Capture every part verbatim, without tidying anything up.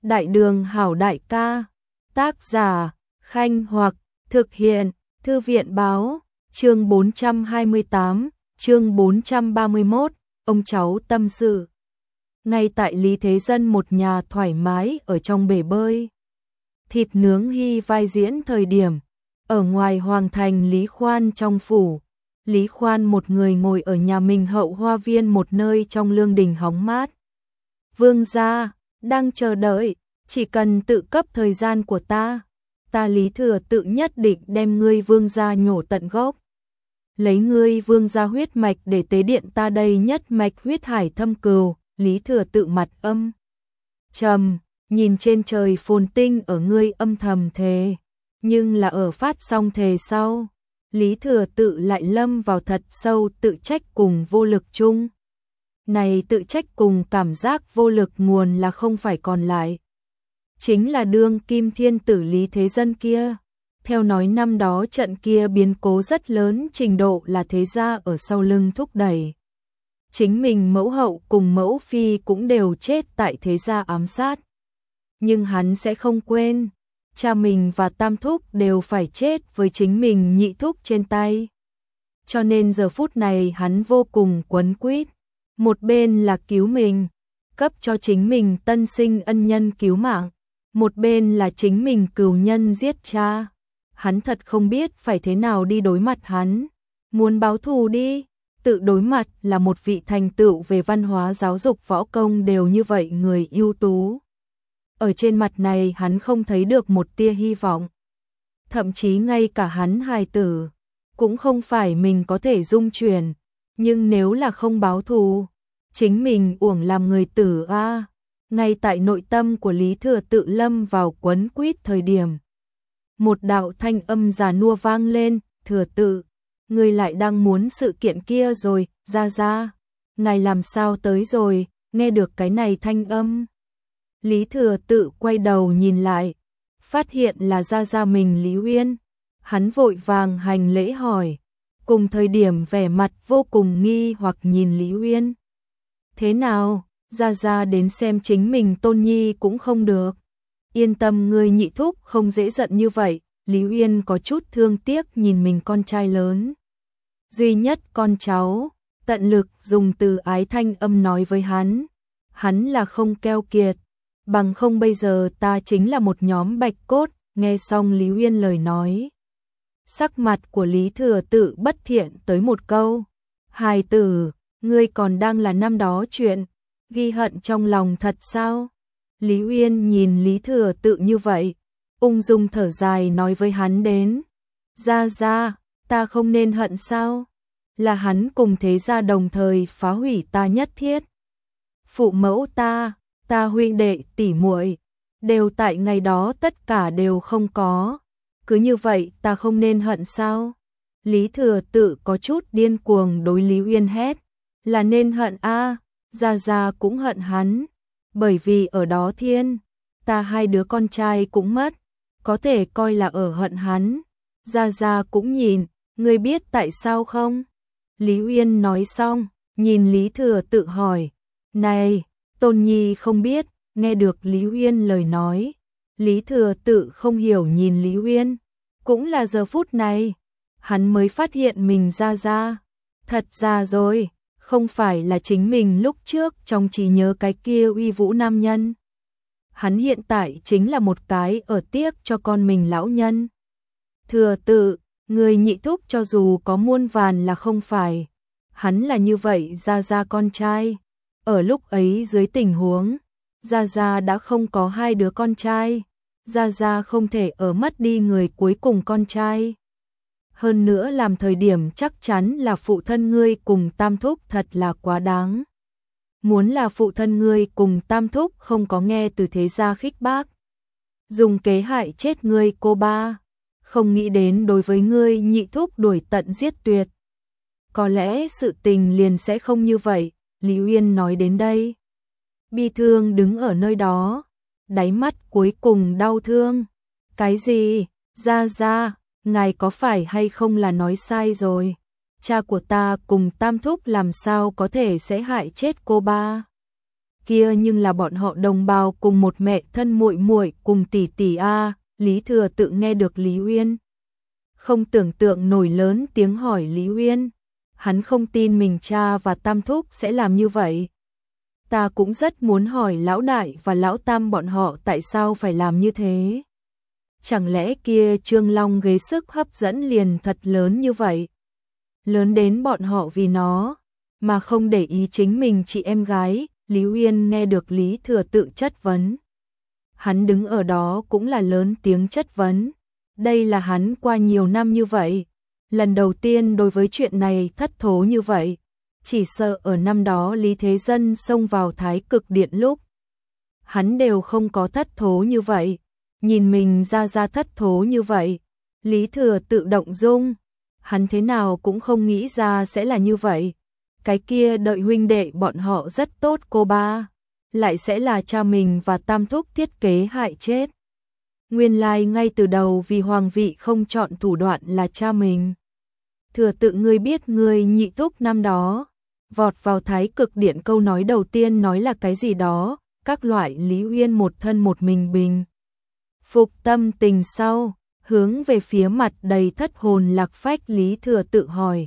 Đại đường hảo đại ca. Tác giả, Khanh Hoặc, thực hiện, Thư viện báo, chương bốn trăm hai mươi tám, chương bốn trăm ba mươi mốt, ông cháu tâm sự. Ngay tại Lý Thế Dân một nhà thoải mái ở trong bể bơi. Thịt nướng hy vai diễn thời điểm, ở ngoài hoàng thành Lý Khoan trong phủ. Lý Khoan một người ngồi ở nhà mình hậu hoa viên một nơi trong lương đình hóng mát. Vương gia, đang chờ đợi, chỉ cần tự cấp thời gian của ta, ta Lý Thừa Tự nhất định đem ngươi vương gia nhổ tận gốc. Lấy ngươi vương gia huyết mạch để tế điện ta đây nhất mạch huyết hải thâm cừu. Lý Thừa Tự mặt âm trầm, nhìn trên trời phồn tinh ở ngươi âm thầm thề, nhưng là ở phát xong thề sau, Lý Thừa Tự lại lâm vào thật sâu tự trách cùng vô lực chung. Này tự trách cùng cảm giác vô lực nguồn là không phải còn lại, chính là đương kim thiên tử Lý Thế Dân kia. Theo nói năm đó trận kia biến cố rất lớn trình độ là thế gia ở sau lưng thúc đẩy. Chính mình mẫu hậu cùng mẫu phi cũng đều chết tại thế gia ám sát. Nhưng hắn sẽ không quên, cha mình và tam thúc đều phải chết với chính mình nhị thúc trên tay. Cho nên giờ phút này hắn vô cùng quấn quýt. Một bên là cứu mình, cấp cho chính mình tân sinh ân nhân cứu mạng. Một bên là chính mình cừu nhân giết cha. Hắn thật không biết phải thế nào đi đối mặt hắn. Muốn báo thù đi. Tự đối mặt là một vị thành tựu về văn hóa giáo dục võ công đều như vậy người ưu tú. Ở trên mặt này hắn không thấy được một tia hy vọng. Thậm chí ngay cả hắn hài tử, cũng không phải mình có thể dung chuyển. Nhưng nếu là không báo thù, chính mình uổng làm người tử a. Ngay tại nội tâm của Lý Thừa Tự lâm vào quấn quýt thời điểm. Một đạo thanh âm già nua vang lên, Thừa Tự. Ngươi lại đang muốn sự kiện kia rồi, ra ra. Ngài làm sao tới rồi, nghe được cái này thanh âm. Lý Thừa Tự quay đầu nhìn lại, phát hiện là ra ra mình Lý Uyên. Hắn vội vàng hành lễ hỏi, cùng thời điểm vẻ mặt vô cùng nghi hoặc nhìn Lý Uyên. Thế nào, ra ra đến xem chính mình tôn nhi cũng không được. Yên tâm ngươi nhị thúc không dễ giận như vậy. Lý Uyên có chút thương tiếc nhìn mình con trai lớn. Duy nhất con cháu, tận lực dùng từ ái thanh âm nói với hắn. Hắn là không keo kiệt, bằng không bây giờ ta chính là một nhóm bạch cốt. Nghe xong Lý Uyên lời nói, sắc mặt của Lý Thừa Tự bất thiện tới một câu. Hài tử, ngươi còn đang là năm đó chuyện, ghi hận trong lòng thật sao? Lý Uyên nhìn Lý Thừa Tự như vậy, ung dung thở dài nói với hắn đến. Ra ra, ta không nên hận sao? Là hắn cùng thế gia đồng thời phá hủy ta nhất thiết. Phụ mẫu ta, ta huynh đệ tỷ muội đều tại ngày đó tất cả đều không có. Cứ như vậy ta không nên hận sao? Lý Thừa Tự có chút điên cuồng đối Lý Uyên hét. Là nên hận a, ra ra cũng hận hắn. Bởi vì ở đó thiên, ta hai đứa con trai cũng mất. Có thể coi là ở hận hắn. Ra ra cũng nhìn, ngươi biết tại sao không? Lý Uyên nói xong, nhìn Lý Thừa Tự hỏi. Này, tôn nhi không biết. Nghe được Lý Uyên lời nói, Lý Thừa Tự không hiểu nhìn Lý Uyên. Cũng là giờ phút này, hắn mới phát hiện mình ra ra. Thật ra rồi, không phải là chính mình lúc trước trong trí nhớ cái kia uy vũ nam nhân. Hắn hiện tại chính là một cái ở tiếc cho con mình lão nhân. Thừa Tự, người nhị thúc cho dù có muôn vàn là không phải. Hắn là như vậy ra ra con trai. Ở lúc ấy dưới tình huống, Gia Gia đã không có hai đứa con trai. Gia Gia không thể ở mất đi người cuối cùng con trai. Hơn nữa làm thời điểm chắc chắn là phụ thân ngươi cùng tam thúc thật là quá đáng. Muốn là phụ thân ngươi cùng tam thúc không có nghe từ thế gia khích bác. Dùng kế hại chết ngươi cô ba. Không nghĩ đến đối với ngươi nhị thúc đuổi tận giết tuyệt. Có lẽ sự tình liền sẽ không như vậy. Lý Uyên nói đến đây, bi thương đứng ở nơi đó, đáy mắt cuối cùng đau thương. Cái gì? Ra ra, ngài có phải hay không là nói sai rồi? Cha của ta cùng tam thúc làm sao có thể sẽ hại chết cô ba? kia nhưng là bọn họ đồng bào cùng một mẹ thân muội muội cùng tỷ tỷ a. Lý Thừa Tự nghe được Lý Uyên, không tưởng tượng nổi lớn tiếng hỏi Lý Uyên, hắn không tin mình cha và Tam thúc sẽ làm như vậy. Ta cũng rất muốn hỏi lão đại và lão tam bọn họ tại sao phải làm như thế. Chẳng lẽ kia Trương Long ghế sức hấp dẫn liền thật lớn như vậy? Lớn đến bọn họ vì nó mà không để ý chính mình chị em gái. Lý Uyên nghe được Lý Thừa Tự chất vấn, hắn đứng ở đó cũng là lớn tiếng chất vấn. Đây là hắn qua nhiều năm như vậy, lần đầu tiên đối với chuyện này thất thố như vậy. Chỉ sợ ở năm đó Lý Thế Dân xông vào Thái Cực Điện lúc, hắn đều không có thất thố như vậy. Nhìn mình ra ra thất thố như vậy, Lý Thừa Tự động dung, hắn thế nào cũng không nghĩ ra sẽ là như vậy. Cái kia đợi huynh đệ bọn họ rất tốt cô ba, lại sẽ là cha mình và Tam thúc thiết kế hại chết. Nguyên lai ngay từ đầu vì hoàng vị không chọn thủ đoạn là cha mình. Thừa Tự ngươi biết ngươi nhị thúc năm đó vọt vào Thái Cực Điện câu nói đầu tiên nói là cái gì đó, các loại Lý Uyên một thân một mình bình phục tâm tình sau, hướng về phía mặt đầy thất hồn lạc phách Lý Thừa Tự hỏi.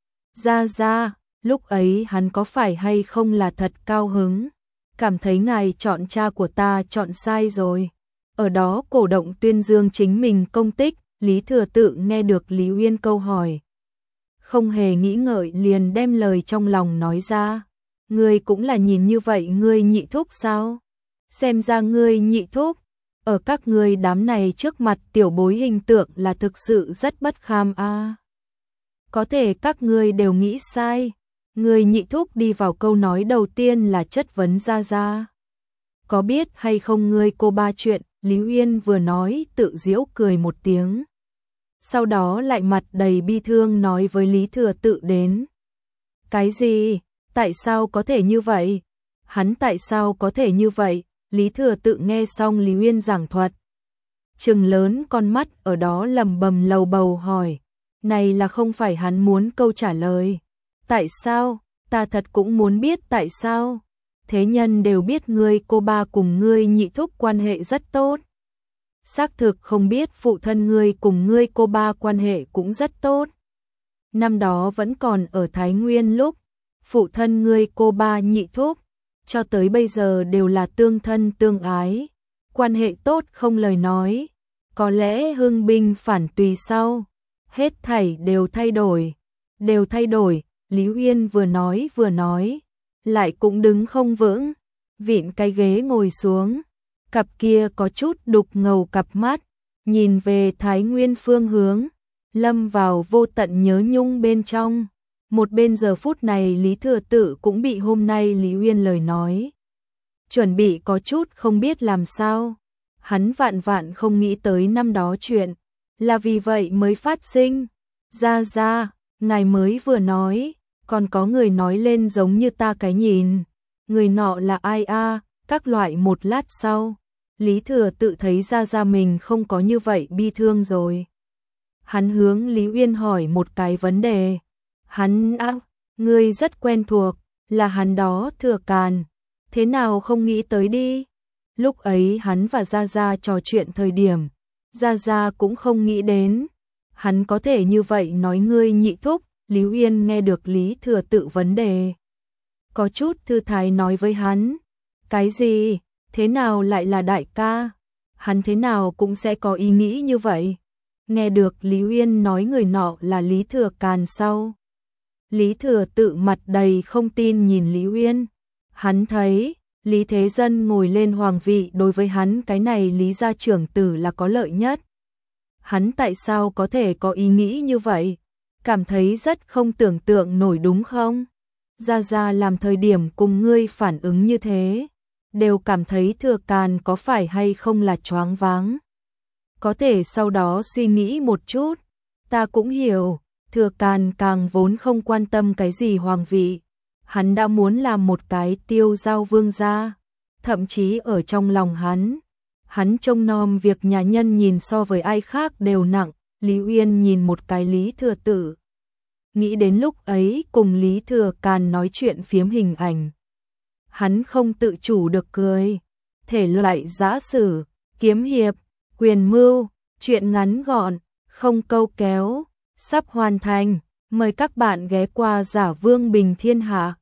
Ra ra, lúc ấy hắn có phải hay không là thật cao hứng, cảm thấy ngài chọn cha của ta chọn sai rồi. Ở đó cổ động tuyên dương chính mình công tích. Lý Thừa Tự nghe được Lý Uyên câu hỏi, không hề nghĩ ngợi liền đem lời trong lòng nói ra. Ngươi cũng là nhìn như vậy ngươi nhị thúc sao? Xem ra ngươi nhị thúc ở các ngươi đám này trước mặt tiểu bối hình tượng là thực sự rất bất kham a. À. Có thể các ngươi đều nghĩ sai. Ngươi nhị thúc đi vào câu nói đầu tiên là chất vấn ra ra. Có biết hay không ngươi cô ba chuyện? Lý Uyên vừa nói tự giễu cười một tiếng. Sau đó lại mặt đầy bi thương nói với Lý Thừa Tự đến. Cái gì? Tại sao có thể như vậy? Hắn tại sao có thể như vậy? Lý Thừa Tự nghe xong Lý Uyên giảng thuật, trừng lớn con mắt ở đó lầm bầm lầu bầu hỏi. Này là không phải hắn muốn câu trả lời. Tại sao? Ta thật cũng muốn biết tại sao. Thế nhân đều biết ngươi cô ba cùng ngươi nhị thúc quan hệ rất tốt. Xác thực không biết phụ thân ngươi cùng ngươi cô ba quan hệ cũng rất tốt. Năm đó vẫn còn ở Thái Nguyên lúc, phụ thân ngươi cô ba nhị thúc, cho tới bây giờ đều là tương thân tương ái. Quan hệ tốt không lời nói. Có lẽ hưng binh phản tùy sau, hết thảy đều thay đổi. Đều thay đổi, Lý Uyên vừa nói vừa nói, lại cũng đứng không vững, vịn cái ghế ngồi xuống. Cặp kia có chút đục ngầu cặp mắt, nhìn về Thái Nguyên phương hướng, lâm vào vô tận nhớ nhung bên trong. Một bên giờ phút này Lý Thừa Tự cũng bị hôm nay Lý Uyên lời nói chuẩn bị có chút không biết làm sao. Hắn vạn vạn không nghĩ tới năm đó chuyện là vì vậy mới phát sinh. Ra ra, ngài mới vừa nói, còn có người nói lên giống như ta cái nhìn. Người nọ là ai a? Các loại một lát sau, Lý Thừa Tự thấy ra ra mình không có như vậy bi thương rồi. Hắn hướng Lý Uyên hỏi một cái vấn đề. Hắn á, ngươi rất quen thuộc, là hắn đó Thừa Càn. Thế nào không nghĩ tới đi? Lúc ấy hắn và Gia Gia trò chuyện thời điểm, Gia Gia cũng không nghĩ đến. Hắn có thể như vậy nói ngươi nhị thúc. Lý Uyên nghe được Lý Thừa Tự vấn đề, có chút thư thái nói với hắn. Cái gì? Thế nào lại là đại ca? Hắn thế nào cũng sẽ có ý nghĩ như vậy. Nghe được Lý Uyên nói người nọ là Lý Thừa Càn sau, Lý Thừa Tự mặt đầy không tin nhìn Lý Uyên. Hắn thấy Lý Thế Dân ngồi lên hoàng vị đối với hắn cái này Lý gia trưởng tử là có lợi nhất. Hắn tại sao có thể có ý nghĩ như vậy? Cảm thấy rất không tưởng tượng nổi đúng không? Gia Gia làm thời điểm cùng ngươi phản ứng như thế, đều cảm thấy Thừa Càn có phải hay không là choáng váng. Có thể sau đó suy nghĩ một chút, ta cũng hiểu, Thừa Càn càng vốn không quan tâm cái gì hoàng vị. Hắn đã muốn làm một cái tiêu giao vương gia, thậm chí ở trong lòng hắn, hắn trông nom việc nhà nhân nhìn so với ai khác đều nặng. Lý Uyên nhìn một cái Lý Thừa Tự, nghĩ đến lúc ấy cùng Lý Thừa Càn nói chuyện phiếm hình ảnh. hắn không tự chủ được cười. Thể loại giã sử, kiếm hiệp, quyền mưu, truyện ngắn gọn, không câu kéo, sắp hoàn thành. Mời các bạn ghé qua Giả Vương Bình Thiên Hạ.